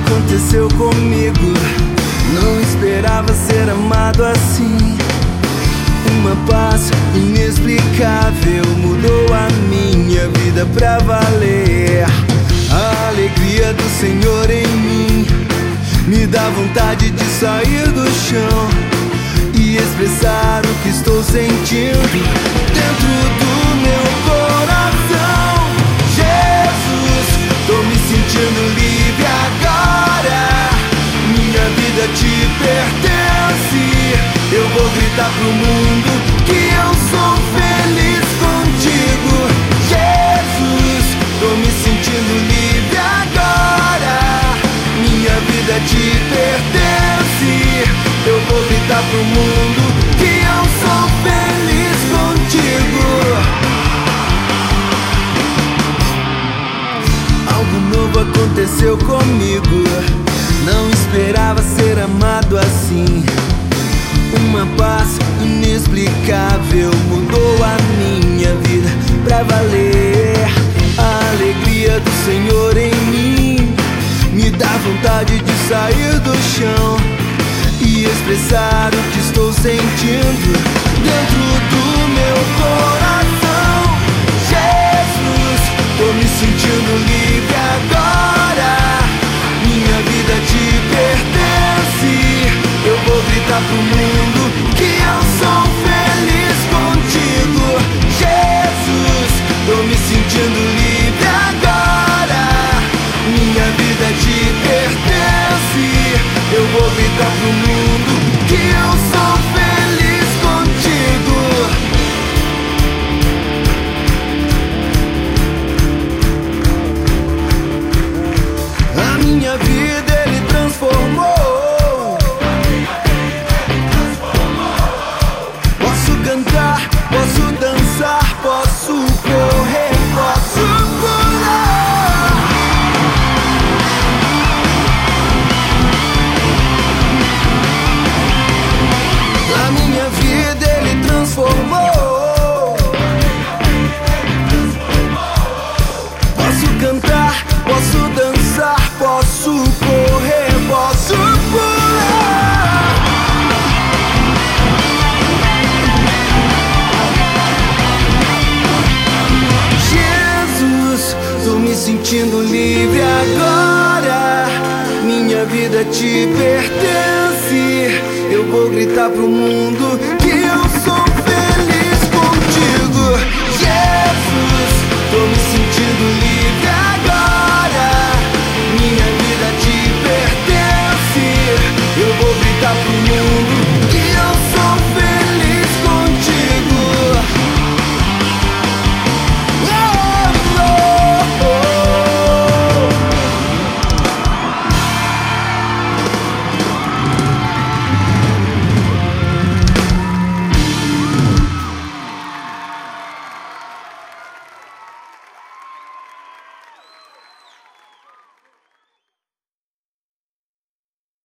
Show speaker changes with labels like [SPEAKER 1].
[SPEAKER 1] aconteceu comigo. Não esperava ser amado assim. Uma paz inexplicável mudou a minha vida pra valer. A alegria do Senhor em mim me dá vontade de sair do chão e expressar o que estou sentindo dentro do meu coração. Jesus, tô me sentindo livre agora. Minha vida te pertence. Eu vou gritar pro mundo que eu sou feliz contigo. Jesus, tô me sentindo livre agora. Minha vida te pertence. Eu vou gritar pro mundo que eu sou feliz contigo. Algo novo aconteceu comigo. Não esperava ser amado assim. Uma paz inexplicável mudou a minha vida pra valer. A alegria do Senhor em mim me dá vontade de sair do chão e expressar o que estou sentindo dentro do meu coração. Jesus, tô me sentindo livre agora. Minha vida te pertence. Eu vou gritar pro mundo que eu sou feliz contigo. Jesus, tô me sentindo livre agora. Minha vida te pertence. Eu vou gritar pro mundo que eu sou feliz contigo. A minha vida Ele transformou. Posso cantar, posso dançar, posso correr, posso pular. A minha vida Ele transformou. Posso cantar, posso dançar, posso correr, posso pular. Jesus, tô me sentindo livre agora. Minha vida te pertence. Eu vou gritar pro mundo que eu sou